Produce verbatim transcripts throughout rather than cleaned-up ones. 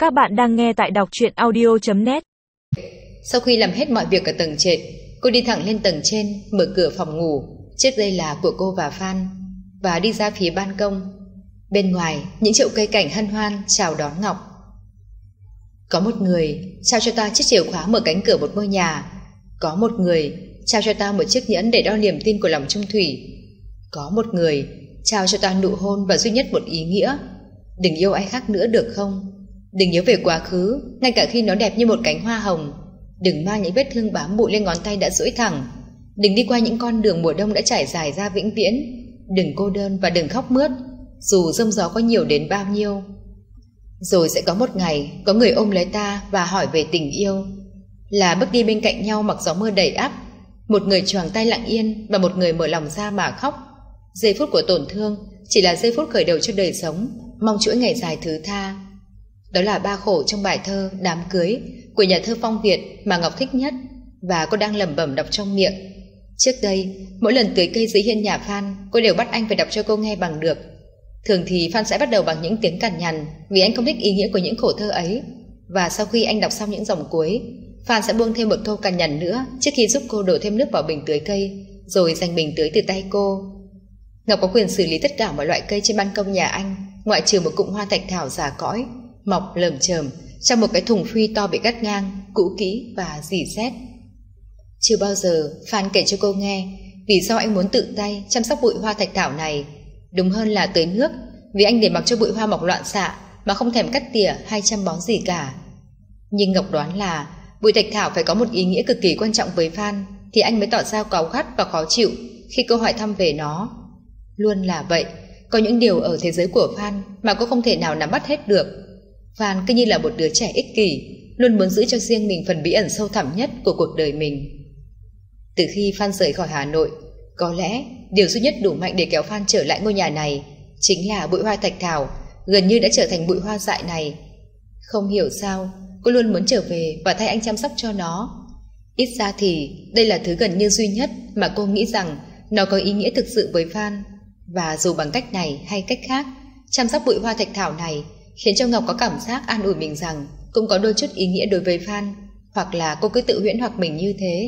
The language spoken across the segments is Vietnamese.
Các bạn đang nghe tại đọc truyện audio chấm net. Sau khi làm hết mọi việc ở tầng trệt, cô đi thẳng lên tầng trên, mở cửa phòng ngủ, trước đây là của cô và Phan, và đi ra phía ban công. Bên ngoài, những chậu cây cảnh hân hoan chào đón Ngọc. Có một người trao cho ta chiếc chìa khóa mở cánh cửa một ngôi nhà. Có một người trao cho ta một chiếc nhẫn để đo niềm tin của lòng trung thủy. Có một người trao cho ta nụ hôn và duy nhất một ý nghĩa: đừng yêu ai khác nữa được không? Đừng nhớ về quá khứ, ngay cả khi nó đẹp như một cánh hoa hồng. Đừng mang những vết thương bám bụi lên ngón tay đã duỗi thẳng. Đừng đi qua những con đường mùa đông đã trải dài ra vĩnh viễn. Đừng cô đơn và đừng khóc mướt, dù giông gió có nhiều đến bao nhiêu. Rồi sẽ có một ngày, có người ôm lấy ta và hỏi về tình yêu. Là bước đi bên cạnh nhau mặc gió mưa đầy ắp, một người choàng tay lặng yên và một người mở lòng ra mà khóc. Giây phút của tổn thương chỉ là giây phút khởi đầu cho đời sống, mong chuỗi ngày dài thứ tha. Đó là ba khổ trong bài thơ Đám cưới của nhà thơ Phong Việt mà Ngọc thích nhất, và cô đang lẩm bẩm đọc trong miệng. Trước đây, mỗi lần tưới cây dưới hiên nhà Phan, cô đều bắt anh phải đọc cho cô nghe bằng được. Thường thì Phan sẽ bắt đầu bằng những tiếng cằn nhằn vì anh không thích ý nghĩa của những khổ thơ ấy, và sau khi anh đọc xong những dòng cuối, Phan sẽ buông thêm một câu cằn nhằn nữa trước khi giúp cô đổ thêm nước vào bình tưới cây, rồi giành bình tưới từ tay cô. Ngọc có quyền xử lý tất cả mọi loại cây trên ban công nhà anh, ngoại trừ một cụm hoa thạch thảo già cõi, mọc lởm chởm trong một cái thùng phuy to bị cắt ngang, cũ kỹ và rỉ sét. Chưa bao giờ Phan kể cho cô nghe vì sao anh muốn tự tay chăm sóc bụi hoa thạch thảo này, đúng hơn là tưới nước, vì anh để mặc cho bụi hoa mọc loạn xạ mà không thèm cắt tỉa hay chăm bón gì cả. Nhưng Ngọc đoán là bụi thạch thảo phải có một ý nghĩa cực kỳ quan trọng với Phan thì anh mới tỏ ra cáu gắt và khó chịu khi cô hỏi thăm về nó. Luôn là vậy, có những điều ở thế giới của Phan mà cô không thể nào nắm bắt hết được. Phan cứ như là một đứa trẻ ích kỷ, luôn muốn giữ cho riêng mình phần bí ẩn sâu thẳm nhất của cuộc đời mình. Từ khi Phan rời khỏi Hà Nội, có lẽ điều duy nhất đủ mạnh để kéo Phan trở lại ngôi nhà này chính là bụi hoa thạch thảo, gần như đã trở thành bụi hoa dại này. Không hiểu sao, cô luôn muốn trở về và thay anh chăm sóc cho nó. Ít ra thì đây là thứ gần như duy nhất mà cô nghĩ rằng nó có ý nghĩa thực sự với Phan. Và dù bằng cách này hay cách khác, chăm sóc bụi hoa thạch thảo này khiến cho Ngọc có cảm giác an ủi mình rằng cũng có đôi chút ý nghĩa đối với Phan, hoặc là cô cứ tự huyễn hoặc mình như thế.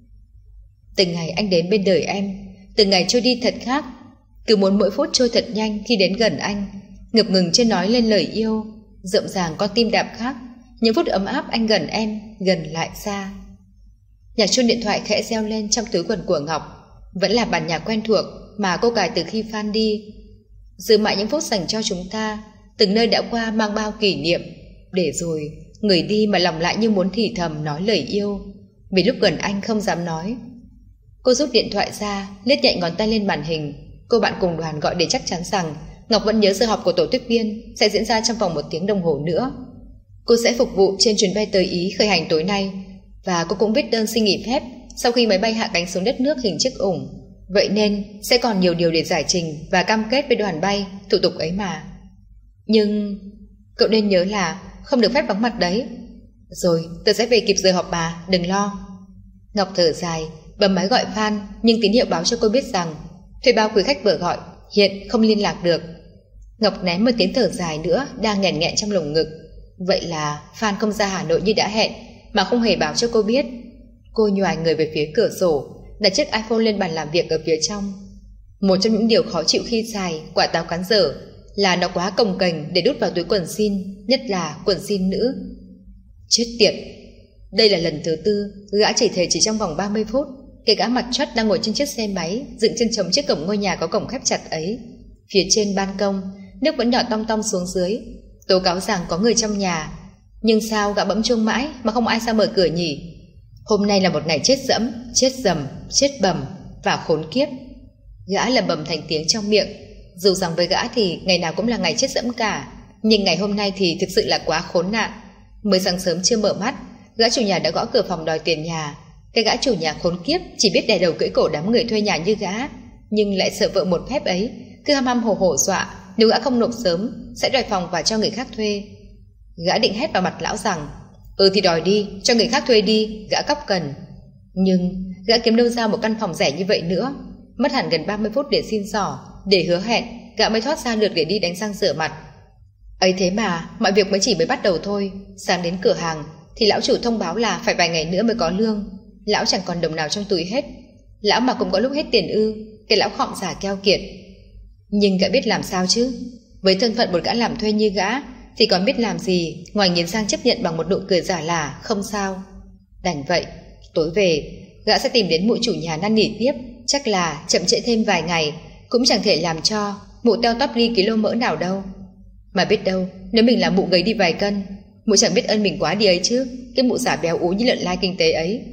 Từng ngày anh đến bên đời em, từng ngày trôi đi thật khác, cứ muốn mỗi phút trôi thật nhanh khi đến gần anh, ngập ngừng chưa nói lên lời yêu, rộn ràng con tim đạp khác, những phút ấm áp anh gần em, gần lại xa. Nhạc chuông điện thoại khẽ reo lên trong túi quần của Ngọc, vẫn là bản nhạc quen thuộc mà cô cài từ khi Phan đi. Giữ mãi những phút dành cho chúng ta, từng nơi đã qua mang bao kỷ niệm, để rồi người đi mà lòng lại như muốn thì thầm nói lời yêu, vì lúc gần anh không dám nói. Cô rút điện thoại ra, liếc nhẹ ngón tay lên màn hình. Cô bạn cùng đoàn gọi để chắc chắn rằng Ngọc vẫn nhớ giờ họp của tổ tiếp viên sẽ diễn ra trong vòng một tiếng đồng hồ nữa. Cô sẽ phục vụ trên chuyến bay tới Ý khởi hành tối nay, và cô cũng viết đơn xin nghỉ phép sau khi máy bay hạ cánh xuống đất nước hình chiếc ủng. Vậy nên sẽ còn nhiều điều để giải trình và cam kết với đoàn bay, thủ tục ấy mà. Nhưng cậu nên nhớ là không được phép vắng mặt đấy. Rồi, tớ sẽ về kịp giờ họp mà, đừng lo. Ngọc thở dài, bấm máy gọi Phan, nhưng tín hiệu báo cho cô biết rằng thuê bao quý khách vừa gọi hiện không liên lạc được. Ngọc ném một tiếng thở dài nữa đang nghẹn nghẹn trong lồng ngực. Vậy là Phan không ra Hà Nội như đã hẹn, mà không hề báo cho cô biết. Cô nhoài người về phía cửa sổ, đặt chiếc iPhone lên bàn làm việc ở phía trong. Một trong những điều khó chịu khi xài quả táo cán dở là nó quá cồng kềnh để đút vào túi quần jean, nhất là quần jean nữ. Chết tiệt! Đây là lần thứ tư gã chỉ thề chỉ trong vòng ba mươi phút, cái gã mặt chót đang ngồi trên chiếc xe máy dựng chân trống trước cổng ngôi nhà có cổng khép chặt ấy. Phía trên ban công, nước vẫn nhỏ tong tong xuống dưới, tố cáo rằng có người trong nhà. Nhưng sao gã bấm chuông mãi mà không ai ra mở cửa nhỉ? Hôm nay là một ngày chết dẫm, chết dầm, chết bầm và khốn kiếp. Gã lẩm bẩm thành tiếng trong miệng. Dù rằng với gã thì ngày nào cũng là ngày chết dẫm cả, nhưng ngày hôm nay thì thực sự là quá khốn nạn. Mới sáng sớm chưa mở mắt, gã chủ nhà đã gõ cửa phòng đòi tiền nhà. Cái gã chủ nhà khốn kiếp chỉ biết đè đầu cưỡi cổ đám người thuê nhà như gã, nhưng lại sợ vợ một phép ấy, cứ hăm hăm hổ hổ dọa nếu gã không nộp sớm sẽ đòi phòng và cho người khác thuê. Gã định hét vào mặt lão rằng ừ thì đòi đi, cho người khác thuê đi, gã cóc cần. Nhưng gã kiếm đâu ra một căn phòng rẻ như vậy nữa. Mất hẳn gần ba mươi phút để xin xỏ, để hứa hẹn, gã mới thoát ra được để đi đánh răng rửa mặt. Ấy thế mà mọi việc mới chỉ mới bắt đầu thôi. Sáng đến cửa hàng thì lão chủ thông báo là phải vài ngày nữa mới có lương. Lão chẳng còn đồng nào trong túi hết. Lão mà cũng có lúc hết tiền ư? Cái lão khọm giả keo kiệt. Nhưng gã biết làm sao chứ? Với thân phận một gã làm thuê như gã thì còn biết làm gì ngoài nghiến răng chấp nhận bằng một nụ cười giả lả không sao. Đành vậy, tối về gã sẽ tìm đến mụ chủ nhà năn nỉ tiếp. Chắc là chậm trễ thêm vài ngày cũng chẳng thể làm cho mụ teo tóp đi kilo mỡ nào đâu. Mà biết đâu nếu mình làm mụ gầy đi vài cân, mụ chẳng biết ơn mình quá đi ấy chứ. Cái mụ giả béo ú như lợn lai kinh tế ấy.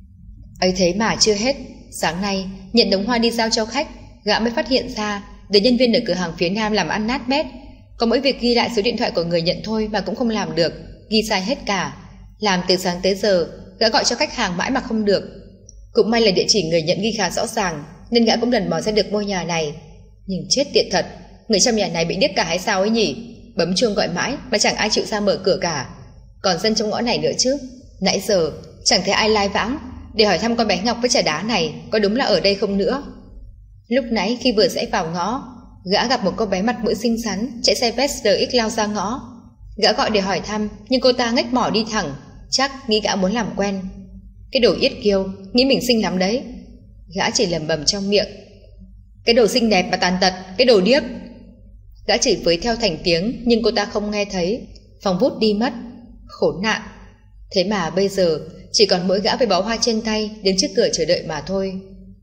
Ấy thế mà chưa hết. Sáng nay nhận đống hoa đi giao cho khách, gã mới phát hiện ra để nhân viên ở cửa hàng phía nam làm ăn nát bét. Có mỗi việc ghi lại số điện thoại của người nhận thôi mà cũng không làm được, ghi sai hết cả. Làm từ sáng tới giờ gã gọi cho khách hàng mãi mà không được. Cũng may là địa chỉ người nhận ghi khá rõ ràng nên gã cũng lần mò ra được ngôi nhà này. Nhưng chết tiệt thật, người trong nhà này bị điếc cả hay sao ấy nhỉ? Bấm chuông gọi mãi mà chẳng ai chịu ra mở cửa cả. Còn dân trong ngõ này nữa chứ. Nãy giờ chẳng thấy ai lai vãng để hỏi thăm con bé Ngọc với trà đá này có đúng là ở đây không nữa. Lúc nãy khi vừa rẽ vào ngõ, gã gặp một cô bé mặt mũi xinh xắn chạy xe Vest rờ ích lao ra ngõ. Gã gọi để hỏi thăm nhưng cô ta ngách mỏ đi thẳng, chắc nghĩ gã muốn làm quen. Cái đồ yết kiêu, nghĩ mình xinh lắm đấy. Gã chỉ lẩm bẩm trong miệng, cái đồ xinh đẹp mà tàn tật, cái đồ điếc. Gã chửi với theo thành tiếng nhưng cô ta không nghe thấy, phóng vút đi mất. Khốn nạn. Thế mà bây giờ chỉ còn mỗi gã với bó hoa trên tay đứng trước cửa chờ đợi mà thôi.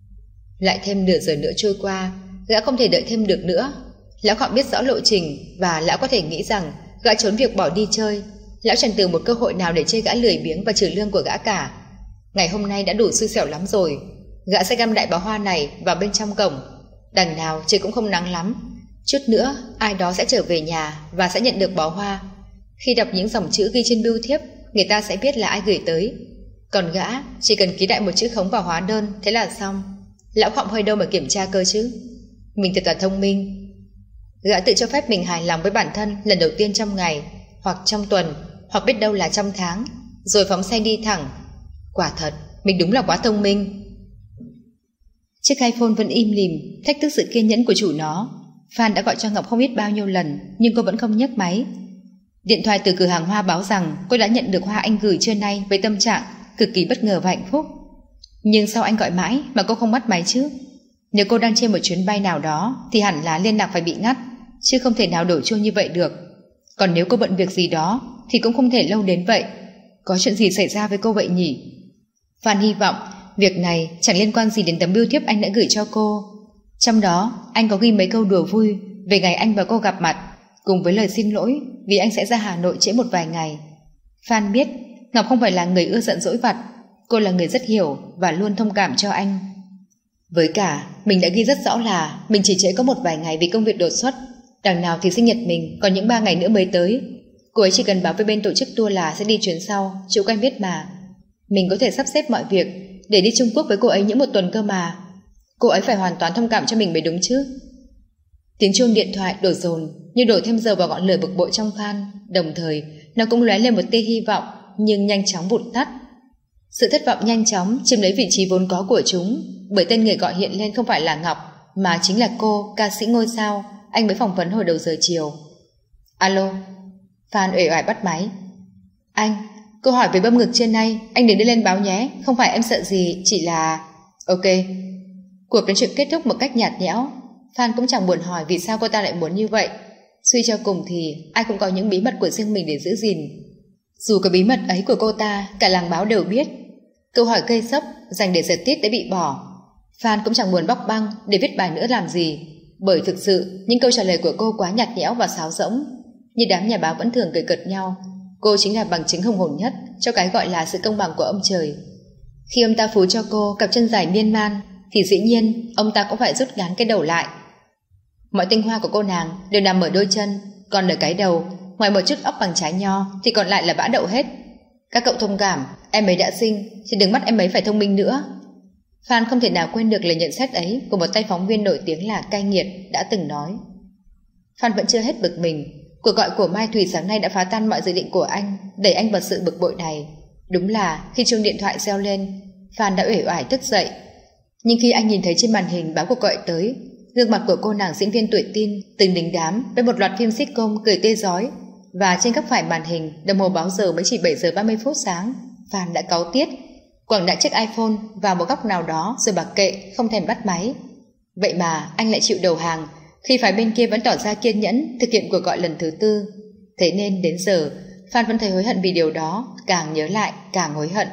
Lại thêm nửa giờ nữa trôi qua, gã không thể đợi thêm được nữa. Lão Khọm biết rõ lộ trình và lão có thể nghĩ rằng gã trốn việc bỏ đi chơi. Lão chẳng từ một cơ hội nào để chê gã lười biếng và trừ lương của gã cả. Ngày hôm nay đã đủ xui xẻo lắm rồi. Gã sẽ găm đại bó hoa này vào bên trong cổng. Đằng nào trời cũng không nắng lắm. Chút nữa ai đó sẽ trở về nhà và sẽ nhận được bó hoa. Khi đọc những dòng chữ ghi trên bưu thiếp, người ta sẽ biết là ai gửi tới. Còn gã chỉ cần ký đại một chữ khống vào hóa đơn, thế là xong. Lão Khọm hơi đâu mà kiểm tra cơ chứ. Mình thật là thông minh. Gã tự cho phép mình hài lòng với bản thân lần đầu tiên trong ngày, hoặc trong tuần, hoặc biết đâu là trong tháng, rồi phóng xe đi thẳng. Quả thật, mình đúng là quá thông minh. Chiếc iPhone vẫn im lìm, thách thức sự kiên nhẫn của chủ nó. Phan đã gọi cho Ngọc không biết bao nhiêu lần, nhưng cô vẫn không nhấc máy. Điện thoại từ cửa hàng hoa báo rằng cô đã nhận được hoa anh gửi trưa nay với tâm trạng cực kỳ bất ngờ và hạnh phúc. Nhưng sao anh gọi mãi mà cô không bắt máy chứ? Nếu cô đang trên một chuyến bay nào đó thì hẳn là liên lạc phải bị ngắt, chứ không thể nào đổ chuông như vậy được. Còn nếu cô bận việc gì đó thì cũng không thể lâu đến vậy. Có chuyện gì xảy ra với cô vậy nhỉ? Phan hy vọng việc này chẳng liên quan gì đến tấm bưu thiếp anh đã gửi cho cô. Trong đó anh có ghi mấy câu đùa vui về ngày anh và cô gặp mặt, cùng với lời xin lỗi vì anh sẽ ra Hà Nội trễ một vài ngày. Phan biết Ngọc không phải là người ưa giận dỗi vặt. Cô là người rất hiểu và luôn thông cảm cho anh. Với cả mình đã ghi rất rõ là mình chỉ trễ có một vài ngày vì công việc đột xuất. Đằng nào thì sinh nhật mình còn những ba ngày nữa mới tới. Cô ấy chỉ cần báo với bên tổ chức tour là sẽ đi chuyến sau, chỗ quen biết mà. Mình có thể sắp xếp mọi việc để đi Trung Quốc với cô ấy những một tuần cơ mà. Cô ấy phải hoàn toàn thông cảm cho mình mới đúng chứ. Tiếng chuông điện thoại đổ dồn như đổ thêm dầu vào ngọn lửa bực bội trong Phan. Đồng thời nó cũng lóe lên một tia hy vọng, nhưng nhanh chóng vụt tắt. Sự thất vọng nhanh chóng chiếm lấy vị trí vốn có của chúng, bởi tên người gọi hiện lên không phải là Ngọc mà chính là cô, ca sĩ ngôi sao anh mới phỏng vấn hồi đầu giờ chiều. Alo. Phan uể oải bắt máy. Anh, câu hỏi về bơm ngực trên nay anh đừng đưa lên báo nhé. Không phải em sợ gì, chỉ là... Ok. Cuộc nói chuyện kết thúc một cách nhạt nhẽo. Phan cũng chẳng buồn hỏi vì sao cô ta lại muốn như vậy. Suy cho cùng thì ai cũng có những bí mật của riêng mình để giữ gìn. Dù cái bí mật ấy của cô ta cả làng báo đều biết. Câu hỏi gây sốc dành để giật tít đã bị bỏ. Phan cũng chẳng buồn bóc băng để viết bài nữa làm gì, bởi thực sự những câu trả lời của cô quá nhạt nhẽo và sáo rỗng. Như đám nhà báo vẫn thường cười cợt nhau, cô chính là bằng chứng hùng hồn nhất cho cái gọi là sự công bằng của ông trời. Khi ông ta phú cho cô cặp chân dài miên man thì dĩ nhiên ông ta cũng phải rút ngắn cái đầu lại. Mọi tinh hoa của cô nàng đều nằm ở đôi chân, còn ở cái đầu, ngoài một chút óc bằng trái nho thì còn lại là bã đậu hết. Các cậu thông cảm, em ấy đã sinh thì đừng bắt em ấy phải thông minh nữa. Phan không thể nào quên được lời nhận xét ấy của một tay phóng viên nổi tiếng là cay nghiệt đã từng nói. Phan vẫn chưa hết bực mình. Cuộc gọi của Mai Thùy sáng nay đã phá tan mọi dự định của anh, đẩy anh vào sự bực bội này. Đúng là khi chuông điện thoại reo lên, Phan đã uể oải thức dậy. Nhưng khi anh nhìn thấy trên màn hình báo cuộc gọi tới, gương mặt của cô nàng diễn viên tuổi teen từng đình đám với một loạt phim sitcom cười tươi rói và trên góc phải màn hình đồng hồ báo giờ mới chỉ bảy giờ ba mươi phút sáng. Phan đã cáu tiết, quẳng đại chiếc iPhone vào một góc nào đó rồi mặc kệ, không thèm bắt máy. Vậy mà anh lại chịu đầu hàng khi phái bên kia vẫn tỏ ra kiên nhẫn thực hiện cuộc gọi lần thứ tư. Thế nên đến giờ Phan vẫn thấy hối hận vì điều đó, càng nhớ lại càng hối hận.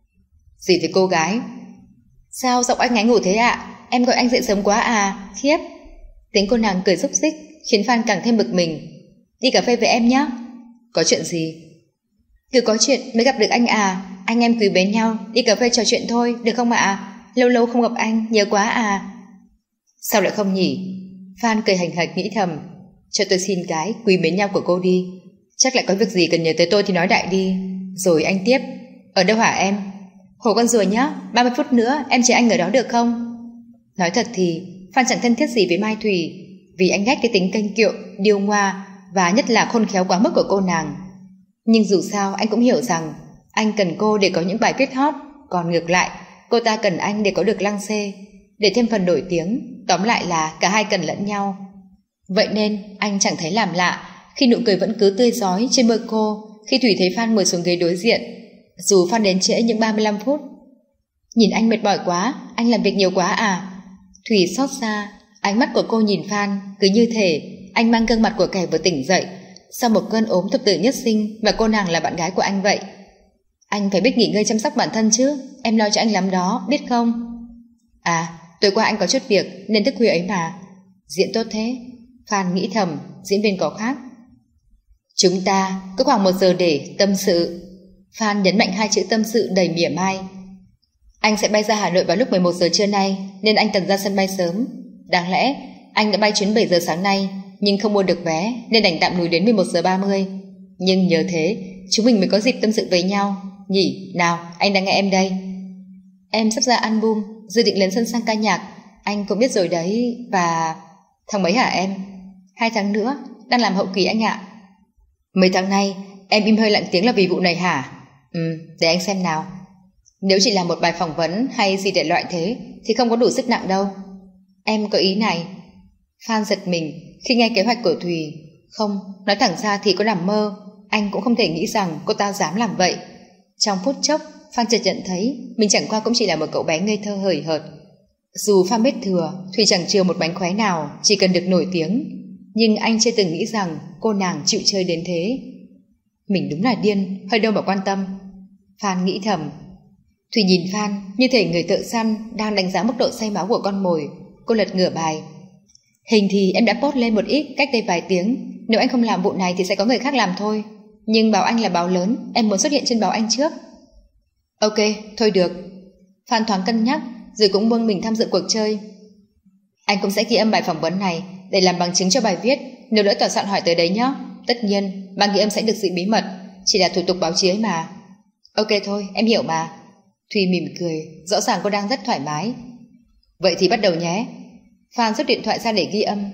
Gì thì cô gái? Sao giọng anh ngáy ngủ thế ạ? À? Em gọi anh dậy sớm quá à? Khiếp! Tiếng cô nàng cười rúc rích khiến Phan càng thêm bực mình. Đi cà phê với em nhé. Có chuyện gì? Cứ có chuyện mới gặp được anh à? Anh em quý mến nhau, đi cà phê trò chuyện thôi, được không ạ? À? Lâu lâu không gặp anh, nhớ quá à? Sao lại không nhỉ? Phan cười hành hạch nghĩ thầm. Cho tôi xin cái quý mến nhau của cô đi. Chắc lại có việc gì cần nhờ tới tôi thì nói đại đi. Rồi anh tiếp. Ở đâu hả em? Hồ Con Rùa nhá, ba mươi phút nữa em chờ anh ở đó được không? Nói thật thì Phan chẳng thân thiết gì với Mai Thủy, vì anh ghét cái tính kênh kiệu, điêu ngoa và nhất là khôn khéo quá mức của cô nàng. Nhưng dù sao anh cũng hiểu rằng anh cần cô để có những bài viết hot, còn ngược lại cô ta cần anh để có được lăng xê, để thêm phần nổi tiếng. Tóm lại là cả hai cần lẫn nhau. Vậy nên anh chẳng thấy làm lạ khi nụ cười vẫn cứ tươi rói trên môi cô khi Thủy thấy Phan ngồi xuống ghế đối diện, dù Phan đến trễ những ba mươi lăm phút. Nhìn anh mệt mỏi quá, anh làm việc nhiều quá à? Thủy xót xa, ánh mắt của cô nhìn Phan cứ như thể anh mang gương mặt của kẻ vừa tỉnh dậy sau một cơn ốm thập tử nhất sinh và cô nàng là bạn gái của anh vậy. Anh phải biết nghỉ ngơi chăm sóc bản thân chứ, em lo cho anh lắm đó, biết không? À, tối qua anh có chút việc nên thức khuya ấy mà. Diễn tốt thế. Phan nghĩ thầm, diễn viên có khác. Chúng ta có khoảng một giờ để tâm sự. Phan nhấn mạnh hai chữ tâm sự đầy mỉa mai. Anh sẽ bay ra Hà Nội vào lúc mười một giờ trưa nay, nên anh cần ra sân bay sớm. Đáng lẽ anh đã bay chuyến bảy giờ sáng nay, nhưng không mua được vé nên đành tạm lùi đến mười một giờ ba mươi. Nhưng nhờ thế chúng mình mới có dịp tâm sự với nhau nhỉ. Nào, anh đang nghe em đây. Em sắp ra album, dự định lên sân sang ca nhạc, anh cũng biết rồi đấy. Và tháng mấy hả em? Hai tháng nữa, đang làm hậu kỳ anh ạ. Mấy tháng nay em im hơi lặng tiếng là vì vụ này hả? Ừ, để anh xem nào. Nếu chỉ là một bài phỏng vấn hay gì để loại thế thì không có đủ sức nặng đâu. Em có ý này. Phan giật mình khi nghe kế hoạch của Thùy. Không, nói thẳng ra thì có nằm mơ, anh cũng không thể nghĩ rằng cô ta dám làm vậy. Trong phút chốc Phan chợt nhận thấy mình chẳng qua cũng chỉ là một cậu bé ngây thơ hời hợt. Dù Phan biết thừa Thùy chẳng chừa một mánh khóe nào, chỉ cần được nổi tiếng, nhưng anh chưa từng nghĩ rằng cô nàng chịu chơi đến thế. Mình đúng là điên, hơi đâu mà quan tâm. Phan nghĩ thầm. Thùy nhìn Phan như thể người thợ săn đang đánh giá mức độ say máu của con mồi. Cô lật ngửa bài. Hình thì em đã post lên một ít cách đây vài tiếng. Nếu anh không làm vụ này thì sẽ có người khác làm thôi. Nhưng báo anh là báo lớn, em muốn xuất hiện trên báo anh trước. Ok, thôi được. Phan thoáng cân nhắc rồi cũng buông mình tham dự cuộc chơi. Anh cũng sẽ ghi âm bài phỏng vấn này để làm bằng chứng cho bài viết, nếu lỡ tòa soạn hỏi tới đấy nhé. Tất nhiên bản ghi âm sẽ được giữ bí mật, chỉ là thủ tục báo chí ấy mà. Ok thôi, em hiểu mà. Thùy mỉm cười, rõ ràng cô đang rất thoải mái. Vậy thì bắt đầu nhé. Phan rút điện thoại ra để ghi âm.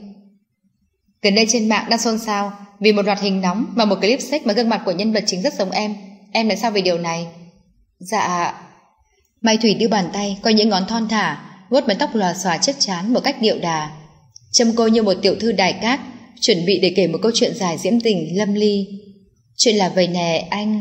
Gần đây trên mạng đang xôn xao vì một loạt hình nóng và một clip sex mà gương mặt của nhân vật chính rất giống em. Em nói sao về điều này? Dạ... Mai Thủy đưa bàn tay coi những ngón thon thả vuốt mái tóc lòa xòa trước trán một cách điệu đà, trông cô như một tiểu thư đài cát chuẩn bị để kể một câu chuyện dài diễm tình lâm ly. Chuyện là vậy nè anh.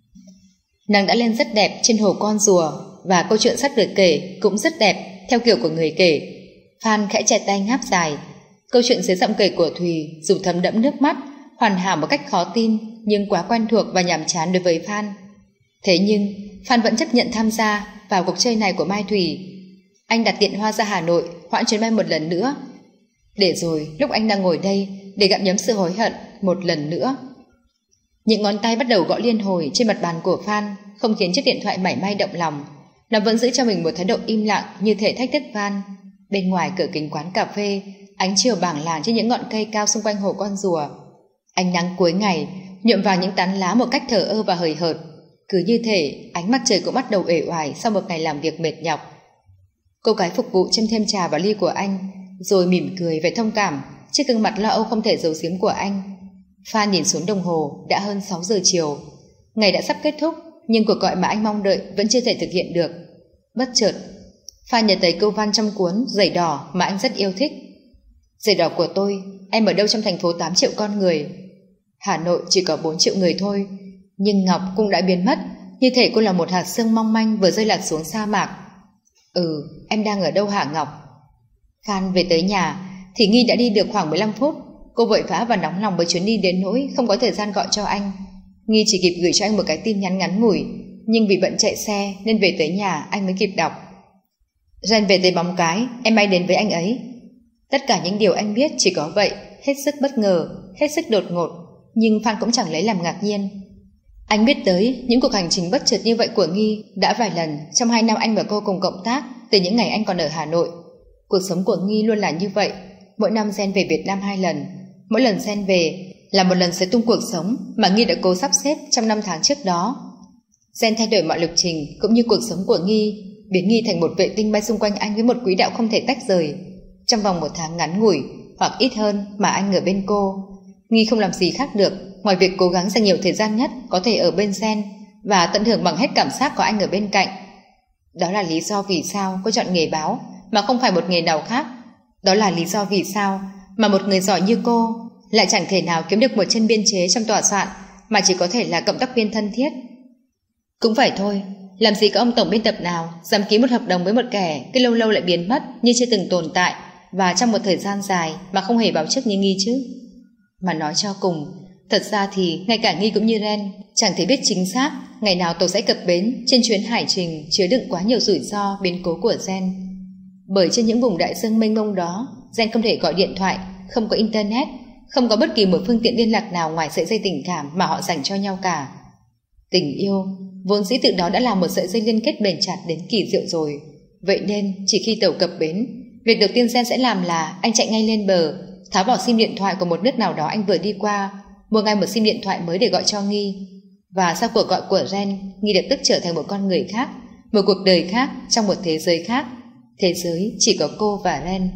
Nàng đã lên rất đẹp trên hồ Con Rùa, và câu chuyện sắp được kể cũng rất đẹp theo kiểu của người kể. Phan khẽ chặt tay ngáp dài. Câu chuyện dưới giọng kể của Thùy dù thấm đẫm nước mắt, hoàn hảo một cách khó tin, nhưng quá quen thuộc và nhàm chán đối với Phan. Thế nhưng Phan vẫn chấp nhận tham gia vào cuộc chơi này của Mai Thùy. Anh đặt điện hoa ra Hà Nội, hoãn chuyến bay một lần nữa, để rồi lúc anh đang ngồi đây để gặm nhấm sự hối hận một lần nữa. Những ngón tay bắt đầu gõ liên hồi trên mặt bàn của Phan, không khiến chiếc điện thoại mảy may động lòng. Nó vẫn giữ cho mình một thái độ im lặng như thể thách thức Phan. Bên ngoài cửa kính quán cà phê, ánh chiều bảng làng trên những ngọn cây cao xung quanh hồ Con Rùa. Ánh nắng cuối ngày nhuộm vào những tán lá một cách thờ ơ và hời hợt, cứ như thể ánh mặt trời cũng bắt đầu uể oải sau một ngày làm việc mệt nhọc. Cô gái phục vụ châm thêm trà vào ly của anh, rồi mỉm cười vẻ thông cảm trước gương mặt lo âu không thể giấu giếm của anh. Phan nhìn xuống đồng hồ, đã hơn sáu giờ chiều. Ngày đã sắp kết thúc, nhưng cuộc gọi mà anh mong đợi vẫn chưa thể thực hiện được. Bất chợt, Phan nhớ tới câu văn trong cuốn Giày đỏ mà anh rất yêu thích. Giày đỏ của tôi, em ở đâu trong thành phố tám triệu con người? Hà Nội chỉ có bốn triệu người thôi, nhưng Ngọc cũng đã biến mất, như thể cô là một hạt sương mong manh vừa rơi lặt xuống sa mạc. Ừ, em đang ở đâu hả Ngọc? Phan về tới nhà thì Nghi đã đi được khoảng mười lăm phút. Cô vội vã và nóng lòng với chuyến đi đến nỗi không có thời gian gọi cho anh. Nghi chỉ kịp gửi cho anh một cái tin nhắn ngắn ngủi, nhưng vì bận chạy xe nên về tới nhà anh mới kịp đọc. Ren về tới bóng cái, em bay đến với anh ấy. Tất cả những điều anh biết chỉ có vậy, hết sức bất ngờ, hết sức đột ngột, nhưng Phan cũng chẳng lấy làm ngạc nhiên. Anh biết tới những cuộc hành trình bất chợt như vậy của Nghi đã vài lần trong hai năm anh và cô cùng cộng tác từ những ngày anh còn ở Hà Nội. Cuộc sống của Nghi luôn là như vậy. Mỗi năm Ren về Việt Nam hai lần. Mỗi lần Ren về là một lần xới tung cuộc sống mà Nghi đã cố sắp xếp trong năm tháng trước đó. Ren thay đổi mọi lịch trình cũng như cuộc sống của Nghi, biến Nghi thành một vệ tinh bay xung quanh anh với một quỹ đạo không thể tách rời. Trong vòng một tháng ngắn ngủi hoặc ít hơn mà anh ở bên cô, Nghi không làm gì khác được ngoài việc cố gắng dành nhiều thời gian nhất có thể ở bên Ren và tận hưởng bằng hết cảm giác có anh ở bên cạnh. Đó là lý do vì sao cô chọn nghề báo mà không phải một nghề nào khác. Đó là lý do vì sao mà một người giỏi như cô lại chẳng thể nào kiếm được một chân biên chế trong tòa soạn mà chỉ có thể là cộng tác viên thân thiết. Cũng phải thôi, làm gì có ông tổng biên tập nào dám ký một hợp đồng với một kẻ cứ lâu lâu lại biến mất như chưa từng tồn tại và trong một thời gian dài mà không hề báo trước như Nghi chứ. Mà nói cho cùng, thật ra thì ngay cả Nghi cũng như Ren chẳng thể biết chính xác ngày nào tàu sẽ cập bến trên chuyến hải trình chứa đựng quá nhiều rủi ro biến cố của Ren. Bởi trên những vùng đại dương mênh mông đó, Ren không thể gọi điện thoại, không có internet, không có bất kỳ một phương tiện liên lạc nào ngoài sợi dây tình cảm mà họ dành cho nhau cả. Tình yêu vốn dĩ tự đó đã là một sợi dây liên kết bền chặt đến kỳ diệu rồi. Vậy nên chỉ khi tàu cập bến, việc đầu tiên Ren sẽ làm là anh chạy ngay lên bờ, tháo bỏ sim điện thoại của một nước nào đó anh vừa đi qua, mua ngay một sim điện thoại mới để gọi cho Nghi. Và sau cuộc gọi của Ren, Nghi lập tức trở thành một con người khác, một cuộc đời khác trong một thế giới khác. Thế giới chỉ có cô và Ren.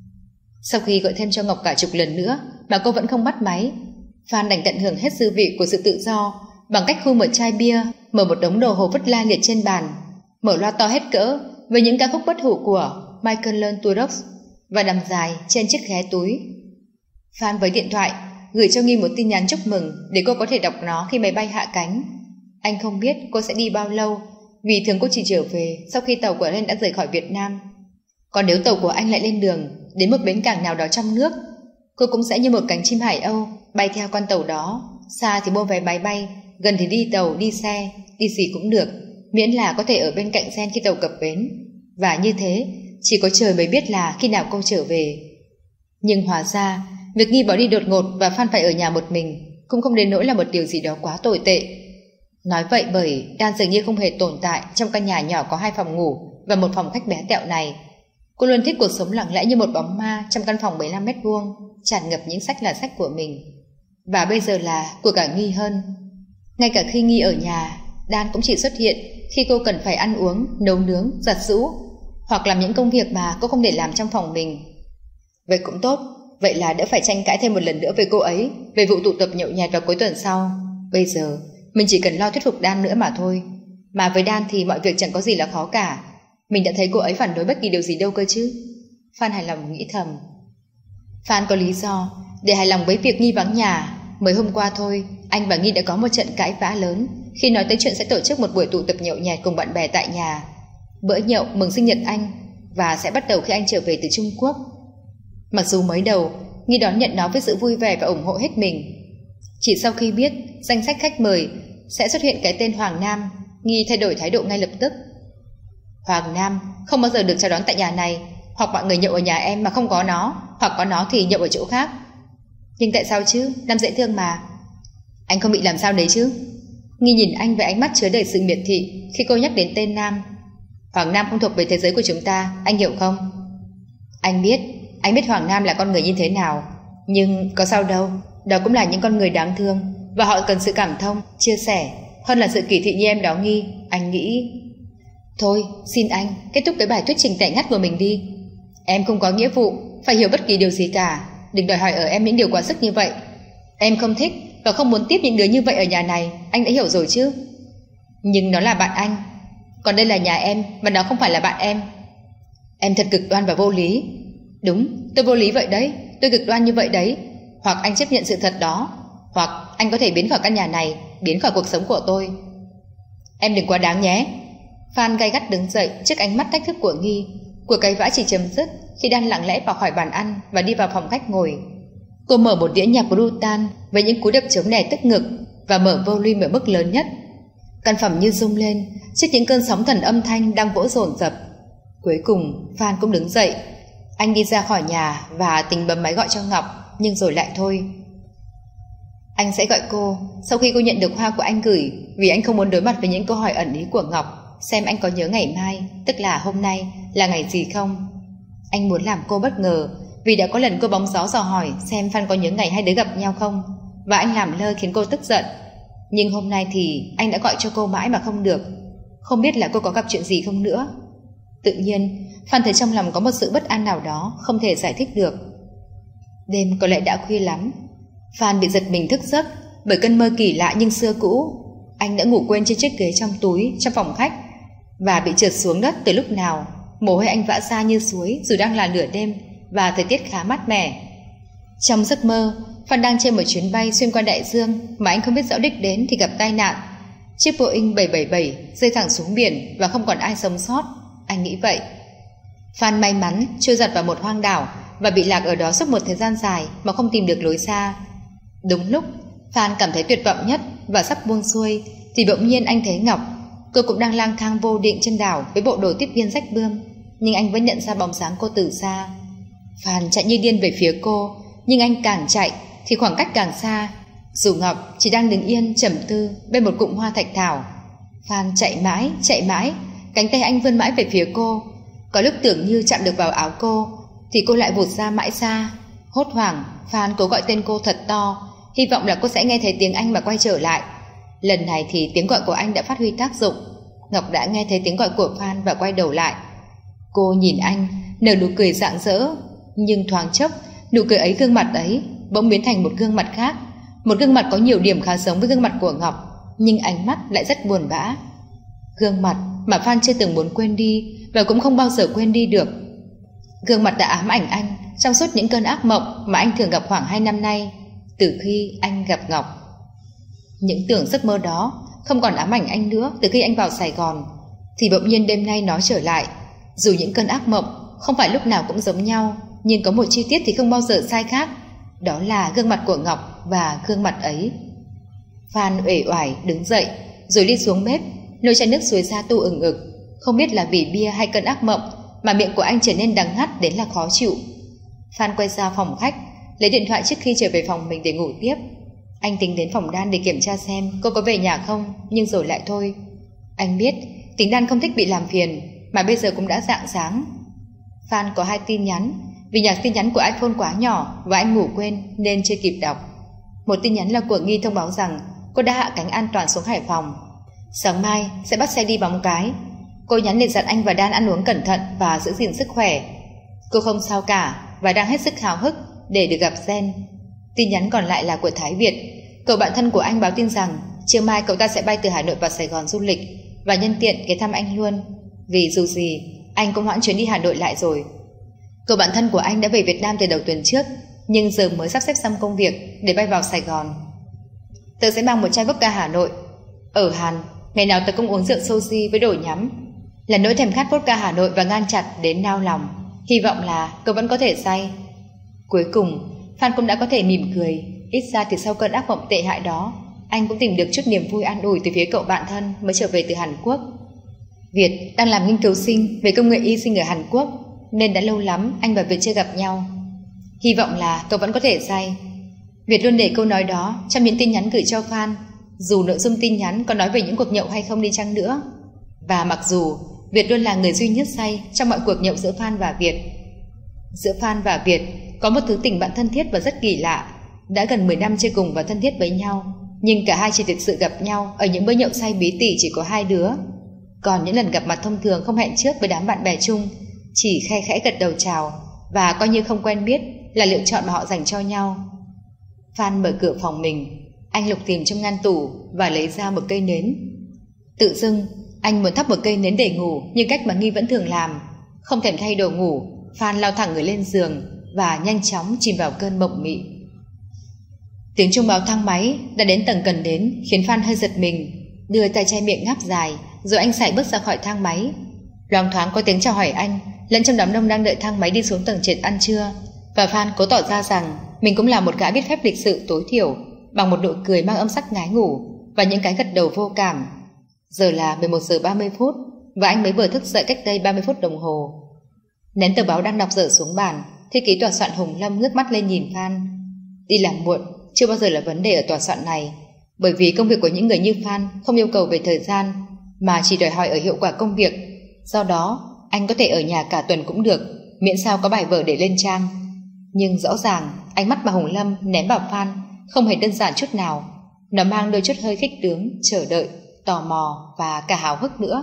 Sau khi gọi thêm cho Ngọc cả chục lần nữa mà cô vẫn không bắt máy, Phan đành tận hưởng hết dư vị của sự tự do bằng cách khu một chai bia, mở một đống đồ hồ vứt la liệt trên bàn, mở loa to hết cỡ với những ca khúc bất hủ của Michael Learns và nằm dài trên chiếc ghé túi. Phan với điện thoại gửi cho Nghi một tin nhắn chúc mừng để cô có thể đọc nó khi máy bay hạ cánh. Anh không biết cô sẽ đi bao lâu, vì thường cô chỉ trở về sau khi tàu của Ren đã rời khỏi Việt Nam. Còn nếu tàu của anh lại lên đường đến một bến cảng nào đó trong nước, cô cũng sẽ như một cánh chim hải âu bay theo con tàu đó. Xa thì mua vé máy bay, gần thì đi tàu, đi xe, đi gì cũng được, miễn là có thể ở bên cạnh Ren khi tàu cập bến. Và như thế, chỉ có trời mới biết là khi nào cô trở về. Nhưng hóa ra, việc Nghi bỏ đi đột ngột và Phan phải ở nhà một mình cũng không đến nỗi là một điều gì đó quá tồi tệ. Nói vậy bởi Dan dường như không hề tồn tại trong căn nhà nhỏ có hai phòng ngủ và một phòng khách bé tẹo này. Cô luôn thích cuộc sống lặng lẽ như một bóng ma trong căn phòng mười lăm mét vuông, tràn ngập những sách là sách của mình. Và bây giờ là của cả Nghi hơn. Ngay cả khi Nghi ở nhà, Dan cũng chỉ xuất hiện khi cô cần phải ăn uống, nấu nướng, giặt giũ hoặc làm những công việc mà cô không thể làm trong phòng mình. Vậy cũng tốt, vậy là đỡ phải tranh cãi thêm một lần nữa với cô ấy về vụ tụ tập nhậu nhẹt vào cuối tuần sau. Bây giờ mình chỉ cần lo thuyết phục Dan nữa mà thôi. Mà với Dan thì mọi việc chẳng có gì là khó cả. Mình đã thấy cô ấy phản đối bất kỳ điều gì đâu cơ chứ. Phan hài lòng nghĩ thầm. Phan có lý do để hài lòng với việc Nghi vắng nhà. Mới hôm qua thôi, anh và Nghi đã có một trận cãi vã lớn khi nói tới chuyện sẽ tổ chức một buổi tụ tập nhậu nhẹt cùng bạn bè tại nhà. Bữa nhậu mừng sinh nhật anh và sẽ bắt đầu khi anh trở về từ Trung Quốc. Mặc dù mới đầu Nghi đón nhận nó với sự vui vẻ và ủng hộ hết mình. Chỉ sau khi biết danh sách khách mời sẽ xuất hiện cái tên Hoàng Nam, Nghi thay đổi thái độ ngay lập tức. Hoàng Nam không bao giờ được chào đón tại nhà này, hoặc mọi người nhậu ở nhà em mà không có nó, hoặc có nó thì nhậu ở chỗ khác. Nhưng tại sao chứ, Nam dễ thương mà. Anh không bị làm sao đấy chứ? Nghi nhìn anh với ánh mắt chứa đầy sự miệt thị khi cô nhắc đến tên Nam. Hoàng Nam không thuộc về thế giới của chúng ta, anh hiểu không? Anh biết, anh biết Hoàng Nam là con người như thế nào. Nhưng có sao đâu, đó cũng là những con người đáng thương, và họ cần sự cảm thông, chia sẻ hơn là sự kỳ thị như em đó Nghi. Anh nghĩ... Thôi, xin anh, kết thúc cái bài thuyết trình tẻ ngắt của mình đi. Em không có nghĩa vụ phải hiểu bất kỳ điều gì cả. Đừng đòi hỏi ở em những điều quá sức như vậy. Em không thích và không muốn tiếp những đứa như vậy ở nhà này, anh đã hiểu rồi chứ. Nhưng nó là bạn anh, còn đây là nhà em, và nó không phải là bạn em. Em thật cực đoan và vô lý. Đúng, tôi vô lý vậy đấy, tôi cực đoan như vậy đấy. Hoặc anh chấp nhận sự thật đó, hoặc anh có thể biến khỏi căn nhà này, biến khỏi cuộc sống của tôi. Em đừng quá đáng nhé. Phan gay gắt đứng dậy trước ánh mắt thách thức của Nghi. Cuộc cãi vã chỉ chấm dứt khi Dan lặng lẽ vào khỏi bàn ăn và đi vào phòng khách ngồi. Cô mở một đĩa nhạc Brutal với những cú đập chống đè tức ngực và mở volume ở mức lớn nhất. Căn phòng như rung lên trước những cơn sóng thần âm thanh đang vỗ dồn dập. Cuối cùng Phan cũng đứng dậy. Anh đi ra khỏi nhà và tính bấm máy gọi cho Ngọc, nhưng rồi lại thôi. Anh sẽ gọi cô sau khi cô nhận được hoa của anh gửi, vì anh không muốn đối mặt với những câu hỏi ẩn ý của Ngọc, xem anh có nhớ ngày mai, tức là hôm nay, là ngày gì không. Anh muốn làm cô bất ngờ, vì đã có lần cô bóng gió dò hỏi xem Phan có nhớ ngày hai đứa gặp nhau không, và anh làm lơ khiến cô tức giận. Nhưng hôm nay thì anh đã gọi cho cô mãi mà không được. Không biết là cô có gặp chuyện gì không nữa. Tự nhiên Phan thấy trong lòng có một sự bất an nào đó không thể giải thích được. Đêm có lẽ đã khuya lắm. Phan bị giật mình thức giấc bởi cơn mơ kỳ lạ nhưng xưa cũ. Anh đã ngủ quên trên chiếc ghế trong túi trong phòng khách và bị trượt xuống đất từ lúc nào. Mồ hôi anh vã ra như suối dù đang là nửa đêm và thời tiết khá mát mẻ. Trong giấc mơ, Phan đang trên một chuyến bay xuyên qua đại dương mà anh không biết rõ đích đến thì gặp tai nạn. Chiếc Boeing bảy bảy bảy rơi thẳng xuống biển và không còn ai sống sót. Anh nghĩ vậy. Phan may mắn trôi giặt vào một hoang đảo và bị lạc ở đó suốt một thời gian dài mà không tìm được lối ra. Đúng lúc Phan cảm thấy tuyệt vọng nhất và sắp buông xuôi thì bỗng nhiên anh thấy Ngọc. Cô cũng đang lang thang vô định trên đảo với bộ đồ tiếp viên rách bươm, nhưng anh vẫn nhận ra bóng dáng cô từ xa. Phan chạy như điên về phía cô, nhưng anh càng chạy thì khoảng cách càng xa. Dù Ngọc chỉ đang đứng yên trầm tư bên một cụm hoa thạch thảo. Phan chạy mãi, chạy mãi, cánh tay anh vươn mãi về phía cô. Có lúc tưởng như chạm được vào áo cô thì cô lại vụt ra mãi xa. Hốt hoảng, Phan cố gọi tên cô thật to, hy vọng là cô sẽ nghe thấy tiếng anh mà quay trở lại. Lần này thì tiếng gọi của anh đã phát huy tác dụng. Ngọc đã nghe thấy tiếng gọi của Phan và quay đầu lại. Cô nhìn anh, nở nụ cười rạng rỡ, nhưng thoáng chốc nụ cười ấy, gương mặt ấy bỗng biến thành một gương mặt khác. Một gương mặt có nhiều điểm khá giống với gương mặt của Ngọc, nhưng ánh mắt lại rất buồn bã. Gương mặt mà Phan chưa từng muốn quên đi và cũng không bao giờ quên đi được. Gương mặt đã ám ảnh anh trong suốt những cơn ác mộng mà anh thường gặp khoảng hai năm nay, từ khi anh gặp Ngọc. Những tưởng giấc mơ đó không còn ám ảnh anh nữa từ khi anh vào Sài Gòn, thì bỗng nhiên đêm nay nó trở lại. Dù những cơn ác mộng không phải lúc nào cũng giống nhau, nhưng có một chi tiết thì không bao giờ sai khác. Đó là gương mặt của Ngọc và gương mặt ấy. Phan uể oải đứng dậy rồi đi xuống bếp, nồi chai nước suối ra tu ừng ực. Không biết là vì bia hay cơn ác mộng mà miệng của anh trở nên đắng ngắt đến là khó chịu. Phan quay ra phòng khách, lấy điện thoại trước khi trở về phòng mình để ngủ tiếp. Anh tính đến phòng Dan để kiểm tra xem cô có về nhà không, nhưng rồi lại thôi. Anh biết tính Dan không thích bị làm phiền, mà bây giờ cũng đã rạng sáng. Phan có hai tin nhắn, vì nhạc tin nhắn của iPhone quá nhỏ và anh ngủ quên nên chưa kịp đọc. Một tin nhắn là của Nghi thông báo rằng cô đã hạ cánh an toàn xuống Hải Phòng. Sáng mai sẽ bắt xe đi Bóng Cái. Cô nhắn để dặn anh và Dan ăn uống cẩn thận và giữ gìn sức khỏe. Cô không sao cả và đang hết sức háo hức để được gặp Gen. Tin nhắn còn lại là của Thái Việt. Cậu bạn thân của anh báo tin rằng chiều mai cậu ta sẽ bay từ Hà Nội vào Sài Gòn du lịch và nhân tiện ghé thăm anh luôn, vì dù gì anh cũng hoãn chuyến đi Hà Nội lại rồi. Cậu bạn thân của anh đã về Việt Nam từ đầu tuần trước, nhưng giờ mới sắp xếp xong công việc để bay vào Sài Gòn. Tớ sẽ mang một chai vodka Hà Nội. Ở Hàn, ngày nào tớ cũng uống rượu soji với đồ nhắm. Là nỗi thèm khát vodka Hà Nội và ngan chặt đến nao lòng. Hy vọng là cậu vẫn có thể say. Cuối cùng Phan cũng đã có thể mỉm cười. Ít ra thì sau cơn ác mộng tệ hại đó, anh cũng tìm được chút niềm vui an ủi từ phía cậu bạn thân mới trở về từ Hàn Quốc. Việt đang làm nghiên cứu sinh về công nghệ y sinh ở Hàn Quốc, nên đã lâu lắm anh và Việt chưa gặp nhau. Hy vọng là cậu vẫn có thể say. Việt luôn để câu nói đó trong những tin nhắn gửi cho Phan, dù nội dung tin nhắn có nói về những cuộc nhậu hay không đi chăng nữa. Và mặc dù Việt luôn là người duy nhất say trong mọi cuộc nhậu giữa Phan và Việt. Giữa Phan và Việt có một thứ tình bạn thân thiết và rất kỳ lạ. Đã gần mười năm chơi cùng và thân thiết với nhau, nhưng cả hai chỉ thực sự gặp nhau ở những bữa nhậu say bí tỉ chỉ có hai đứa. Còn những lần gặp mặt thông thường không hẹn trước với đám bạn bè chung, chỉ khe khẽ gật đầu chào và coi như không quen biết là lựa chọn mà họ dành cho nhau. Phan mở cửa phòng mình. Anh lục tìm trong ngăn tủ và lấy ra một cây nến. Tự dưng anh muốn thắp một cây nến để ngủ như cách mà Nghi vẫn thường làm. Không thèm thay đồ ngủ, Phan lao thẳng người lên giường và nhanh chóng chìm vào cơn mộng mị. Tiếng chuông báo thang máy đã đến tầng cần đến khiến Phan hơi giật mình, đưa tay che miệng ngáp dài, rồi anh sải bước ra khỏi thang máy. Loáng thoáng có tiếng chào hỏi anh lẫn trong đám đông đang đợi thang máy đi xuống tầng trệt ăn trưa, và Phan cố tỏ ra rằng mình cũng là một gã biết phép lịch sự tối thiểu bằng một nụ cười mang âm sắc ngái ngủ và những cái gật đầu vô cảm. Giờ là mười một giờ ba mươi phút và anh mới vừa thức dậy cách đây ba mươi phút đồng hồ. Ném tờ báo đang đọc dở xuống bàn, thư ký tòa soạn Hùng Lâm ngước mắt lên nhìn Phan. Đi làm muộn chưa bao giờ là vấn đề ở tòa soạn này, bởi vì công việc của những người như Phan không yêu cầu về thời gian mà chỉ đòi hỏi ở hiệu quả công việc. Do đó anh có thể ở nhà cả tuần cũng được, miễn sao có bài vở để lên trang. Nhưng rõ ràng ánh mắt mà Hùng Lâm ném vào Phan không hề đơn giản chút nào. Nó mang đôi chút hơi khích tướng, chờ đợi, tò mò và cả háo hức nữa.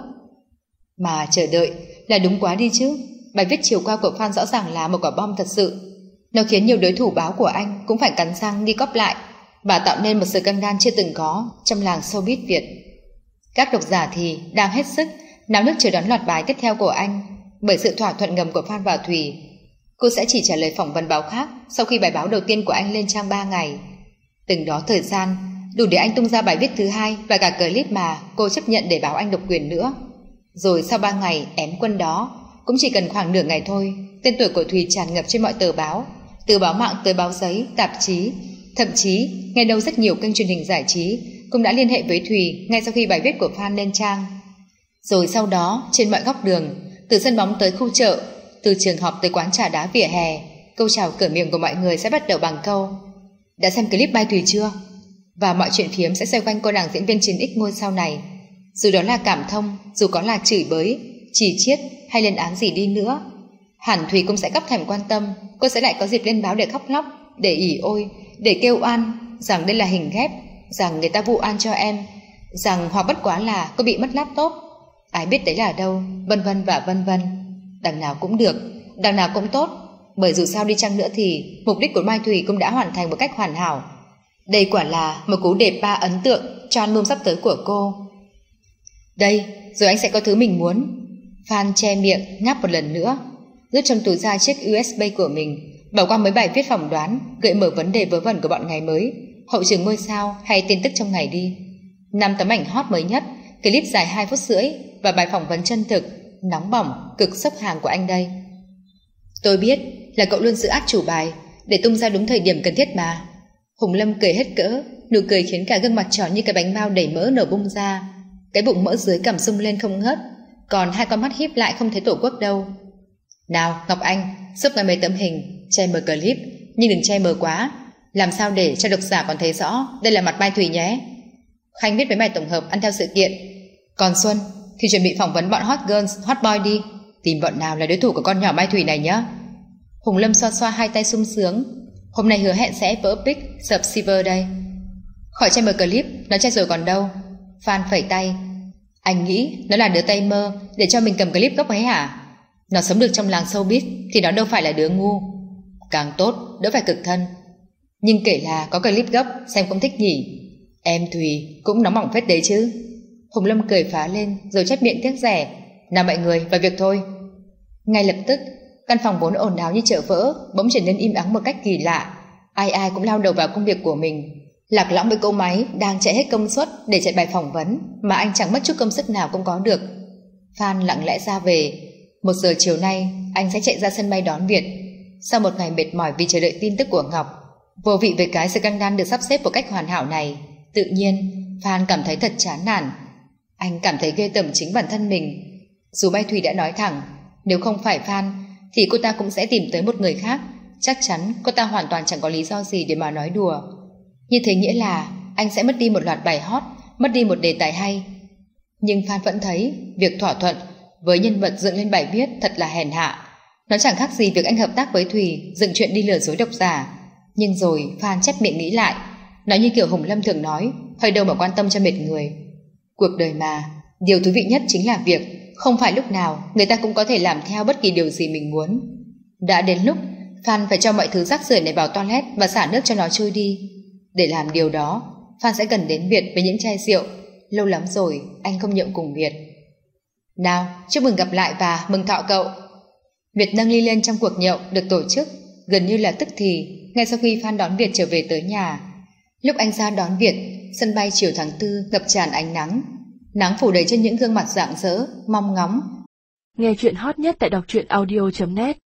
Mà chờ đợi là đúng quá đi chứ. Bài viết chiều qua của Phan rõ ràng là một quả bom thật sự. Nó khiến nhiều đối thủ báo của anh cũng phải cắn răng đi cóp lại và tạo nên một scandal chưa từng có trong làng showbiz Việt. Các độc giả thì đang hết sức náo nức chờ đón loạt bài tiếp theo của anh, bởi sự thỏa thuận ngầm của Phan và Thùy. Cô sẽ chỉ trả lời phỏng vấn báo khác sau khi bài báo đầu tiên của anh lên trang ba ngày. Từng đó thời gian đủ để anh tung ra bài viết thứ hai và cả clip mà cô chấp nhận để báo anh độc quyền nữa. Rồi sau ba ngày ém quân đó, cũng chỉ cần khoảng nửa ngày thôi, tên tuổi của Thùy tràn ngập trên mọi tờ báo, từ báo mạng tới báo giấy, tạp chí. Thậm chí nghe đâu rất nhiều kênh truyền hình giải trí cũng đã liên hệ với Thùy ngay sau khi bài viết của Phan lên trang. Rồi sau đó trên mọi góc đường, từ sân bóng tới khu chợ, từ trường học tới quán trà đá vỉa hè, câu chào cửa miệng của mọi người sẽ bắt đầu bằng câu: đã xem clip Mai Thùy chưa? Và mọi chuyện phiếm sẽ xoay quanh cô nàng diễn viên chín x ngôi sao này. Dù đó là cảm thông, dù có là chửi bới, chỉ chiết hay lên án gì đi nữa, hẳn Thùy cũng sẽ gấp thèm quan tâm. Cô sẽ lại có dịp lên báo để khóc lóc, để ỉ ôi, để kêu oan rằng đây là hình ghép, rằng người ta vụ oan cho em, rằng hoặc bất quá là cô bị mất laptop, ai biết đấy là đâu, vân vân và vân vân. Đằng nào cũng được, đằng nào cũng tốt, bởi dù sao đi chăng nữa thì mục đích của Mai Thùy cũng đã hoàn thành một cách hoàn hảo. Đây quả là một cú đề ba ấn tượng cho album sắp tới của cô. Đây, rồi anh sẽ có thứ mình muốn. Phan che miệng ngáp một lần nữa, rút trong túi ra chiếc u ét bê của mình, bỏ qua mấy bài viết phỏng đoán, gợi mở vấn đề vớ vẩn của bọn ngày mới, hậu trường ngôi sao hay tin tức trong ngày đi. Năm tấm ảnh hot mới nhất, clip dài hai phút rưỡi và bài phỏng vấn chân thực, nóng bỏng, cực sốc hàng của anh đây. Tôi biết là cậu luôn giữ át chủ bài để tung ra đúng thời điểm cần thiết mà. Hùng Lâm cười hết cỡ, nụ cười khiến cả gương mặt tròn như cái bánh bao đầy mỡ nở bung ra. Cái bụng mỡ dưới cảm sung lên không ngớt, còn hai con mắt híp lại không thấy tổ quốc đâu. Nào Ngọc Anh, giúp ngay mấy tấm hình, che mờ clip, nhưng đừng che mờ quá, làm sao để cho độc giả còn thấy rõ đây là mặt Mai Thùy nhé. Khanh viết mấy bài tổng hợp ăn theo sự kiện. Còn Xuân thì chuẩn bị phỏng vấn bọn hot girls, hot boy đi, tìm bọn nào là đối thủ của con nhỏ Mai Thùy này nhé. Hùng Lâm xoa xoa hai tay sung sướng. Hôm nay hứa hẹn sẽ vỡ pic subscriber đây. Khỏi che mờ clip, nó che rồi còn đâu. Phan phẩy tay. Anh nghĩ nó là đứa tay mơ để cho mình cầm clip gốc ấy hả? Nó sống được trong làng showbiz thì nó đâu phải là đứa ngu. Càng tốt, đỡ phải cực thân. Nhưng kể là có clip gốc, xem cũng thích nhỉ. Em Thùy cũng nóng bỏng phết đấy chứ. Hùng Lâm cười phá lên rồi chép miệng tiếc rẻ. Nào mọi người, vào việc thôi. Ngay lập tức, căn phòng vốn ồn ào như chợ vỡ bỗng trở nên im ắng một cách kỳ lạ. Ai ai cũng lao đầu vào công việc của mình. Lạc Lõng với cỗ máy đang chạy hết công suất để chạy bài phỏng vấn mà anh chẳng mất chút công sức nào cũng có được. Phan lặng lẽ ra về. Một giờ chiều nay anh sẽ chạy ra sân bay đón Việt. Sau một ngày mệt mỏi vì chờ đợi tin tức của Ngọc, vô vị về cái scandal được sắp xếp một cách hoàn hảo này, tự nhiên Phan cảm thấy thật chán nản. Anh cảm thấy ghê tởm chính bản thân mình. Dù Mai Thùy đã nói thẳng, nếu không phải Phan thì cô ta cũng sẽ tìm tới một người khác. Chắc chắn cô ta hoàn toàn chẳng có lý do gì để mà nói đùa. Như thế nghĩa là anh sẽ mất đi một loạt bài hot, mất đi một đề tài hay. Nhưng Phan vẫn thấy việc thỏa thuận với nhân vật dựng lên bài viết thật là hèn hạ. Nó chẳng khác gì việc anh hợp tác với Thùy dựng chuyện đi lừa dối độc giả. Nhưng rồi Phan chép miệng nghĩ lại, nói như kiểu Hùng Lâm thường nói, hơi đâu mà quan tâm cho mệt người. Cuộc đời mà, điều thú vị nhất chính là việc không phải lúc nào người ta cũng có thể làm theo bất kỳ điều gì mình muốn. Đã đến lúc Phan phải cho mọi thứ rác rưởi này vào toilet và xả nước cho nó trôi đi. Để làm điều đó, Phan sẽ cần đến Việt với những chai rượu. Lâu lắm rồi anh không nhậu cùng Việt. Nào, chúc mừng gặp lại và mừng thọ cậu. Việt nâng ly lên trong cuộc nhậu được tổ chức gần như là tức thì ngay sau khi Phan đón Việt trở về tới nhà. Lúc anh ra đón Việt, sân bay chiều tháng tư ngập tràn ánh nắng. Nắng phủ đầy trên những gương mặt rạng rỡ, mong ngóng. Nghe chuyện hot nhất tại đọc truyện audio chấm net.